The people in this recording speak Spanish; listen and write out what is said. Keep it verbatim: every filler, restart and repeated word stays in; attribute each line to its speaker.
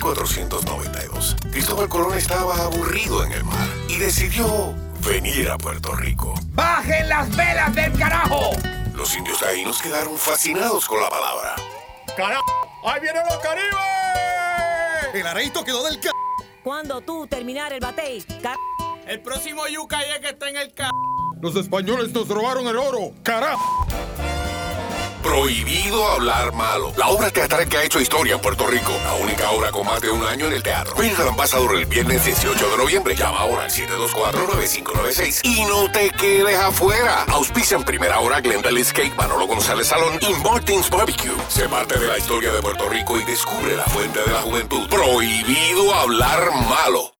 Speaker 1: cuatrocientos noventa y dos, Cristóbal Colón estaba aburrido en el mar y decidió venir a Puerto Rico.
Speaker 2: ¡Bajen las velas del carajo!
Speaker 1: Los indios taínos quedaron fascinados con la palabra.
Speaker 2: ¡Carajo! ¡Ahí vienen los caribes!
Speaker 3: El areito quedó del c...
Speaker 4: Cuando tú terminar el batey, car...
Speaker 5: El próximo yuca es que está en el c...
Speaker 3: Los españoles nos robaron el oro, carajo.
Speaker 1: Prohibido hablar malo. La obra teatral que ha hecho historia en Puerto Rico. La única obra con más de un año en el teatro. Ven al Ambassador el viernes dieciocho de noviembre. Llama ahora al siete dos cuatro, nueve cinco nueve seis. Y no te quedes afuera. Auspicia en primera hora Glenda Liz Cake, Manolo González Salón y Martins Barbecue. Sé parte de la historia de Puerto Rico y descubre la fuente de la juventud. Prohibido hablar malo.